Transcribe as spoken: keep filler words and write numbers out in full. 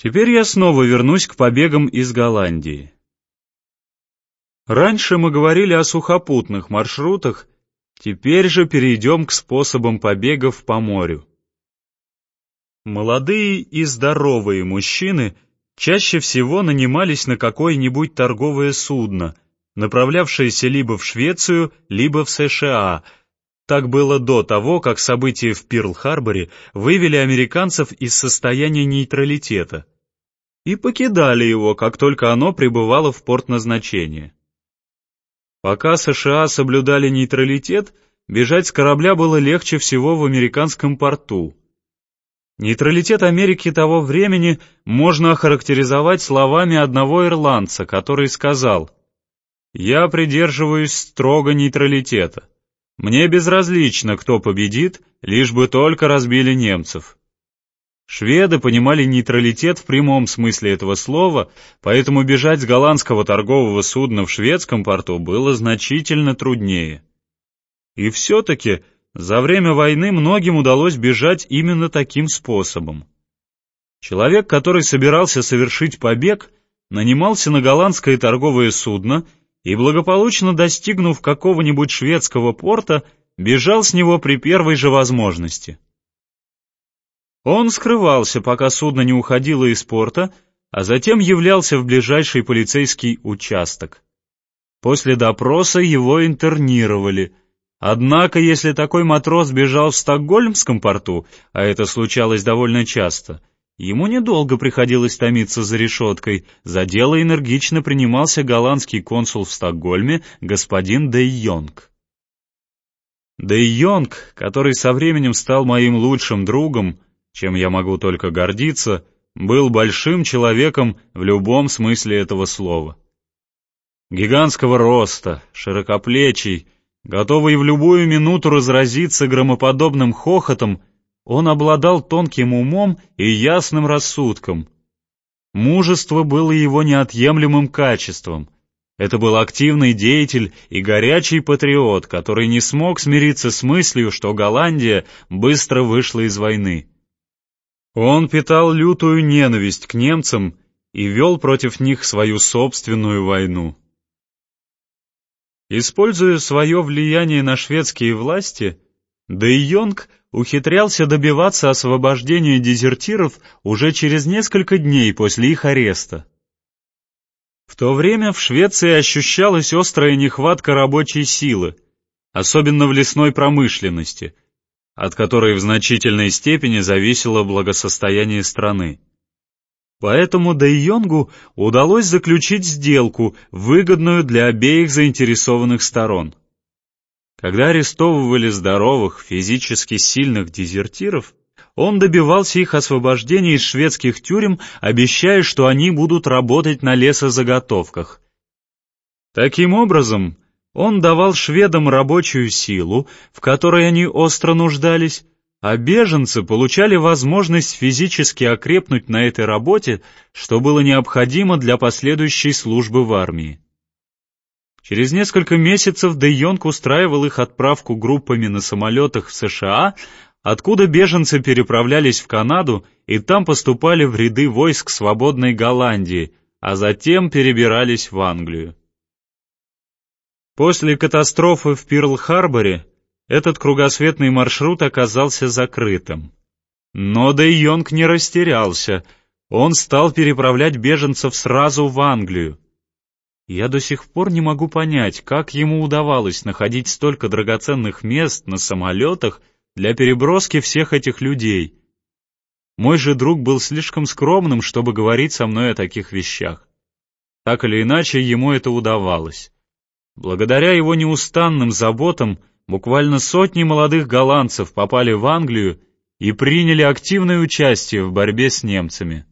Теперь я снова вернусь к побегам из Голландии. Раньше мы говорили о сухопутных маршрутах, теперь же перейдем к способам побегов по морю. Молодые и здоровые мужчины чаще всего нанимались на какое-нибудь торговое судно, направлявшееся либо в Швецию, либо в США. Так было до того, как события в Пирл-Харборе вывели американцев из состояния нейтралитета и покидали его, как только оно прибывало в порт назначения. Пока США соблюдали нейтралитет, бежать с корабля было легче всего в американском порту. Нейтралитет Америки того времени можно охарактеризовать словами одного ирландца, который сказал: «Я придерживаюсь строго нейтралитета. Мне безразлично, кто победит, лишь бы только разбили немцев». Шведы понимали нейтралитет в прямом смысле этого слова, поэтому бежать с голландского торгового судна в шведском порту было значительно труднее. И все-таки за время войны многим удалось бежать именно таким способом. Человек, который собирался совершить побег, нанимался на голландское торговое судно и, благополучно достигнув какого-нибудь шведского порта, бежал с него при первой же возможности. Он скрывался, пока судно не уходило из порта, а затем являлся в ближайший полицейский участок. После допроса его интернировали. Однако, если такой матрос бежал в Стокгольмском порту, а это случалось довольно часто, ему недолго приходилось томиться за решеткой. За дело энергично принимался голландский консул в Стокгольме господин Де Йонг. Де Йонг, который со временем стал моим лучшим другом, чем я могу только гордиться, был большим человеком в любом смысле этого слова. Гигантского роста, широкоплечий, готовый в любую минуту разразиться громоподобным хохотом, он обладал тонким умом и ясным рассудком. Мужество было его неотъемлемым качеством. Это был активный деятель и горячий патриот, который не смог смириться с мыслью, что Голландия быстро вышла из войны. Он питал лютую ненависть к немцам и вел против них свою собственную войну. Используя свое влияние на шведские власти, Де Йонг ухитрялся добиваться освобождения дезертиров уже через несколько дней после их ареста. В то время в Швеции ощущалась острая нехватка рабочей силы, особенно в лесной промышленности, от которой в значительной степени зависело благосостояние страны. Поэтому Де Йонгу удалось заключить сделку, выгодную для обеих заинтересованных сторон. Когда арестовывали здоровых, физически сильных дезертиров, он добивался их освобождения из шведских тюрем, обещая, что они будут работать на лесозаготовках. Таким образом, он давал шведам рабочую силу, в которой они остро нуждались, а беженцы получали возможность физически окрепнуть на этой работе, что было необходимо для последующей службы в армии. Через несколько месяцев Де Йонг устраивал их отправку группами на самолетах в США, откуда беженцы переправлялись в Канаду и там поступали в ряды войск свободной Голландии, а затем перебирались в Англию. После катастрофы в Пирл-Харборе этот кругосветный маршрут оказался закрытым. Но Де Йонг не растерялся, он стал переправлять беженцев сразу в Англию. Я до сих пор не могу понять, как ему удавалось находить столько драгоценных мест на самолетах для переброски всех этих людей. Мой же друг был слишком скромным, чтобы говорить со мной о таких вещах. Так или иначе, ему это удавалось. Благодаря его неустанным заботам буквально сотни молодых голландцев попали в Англию и приняли активное участие в борьбе с немцами.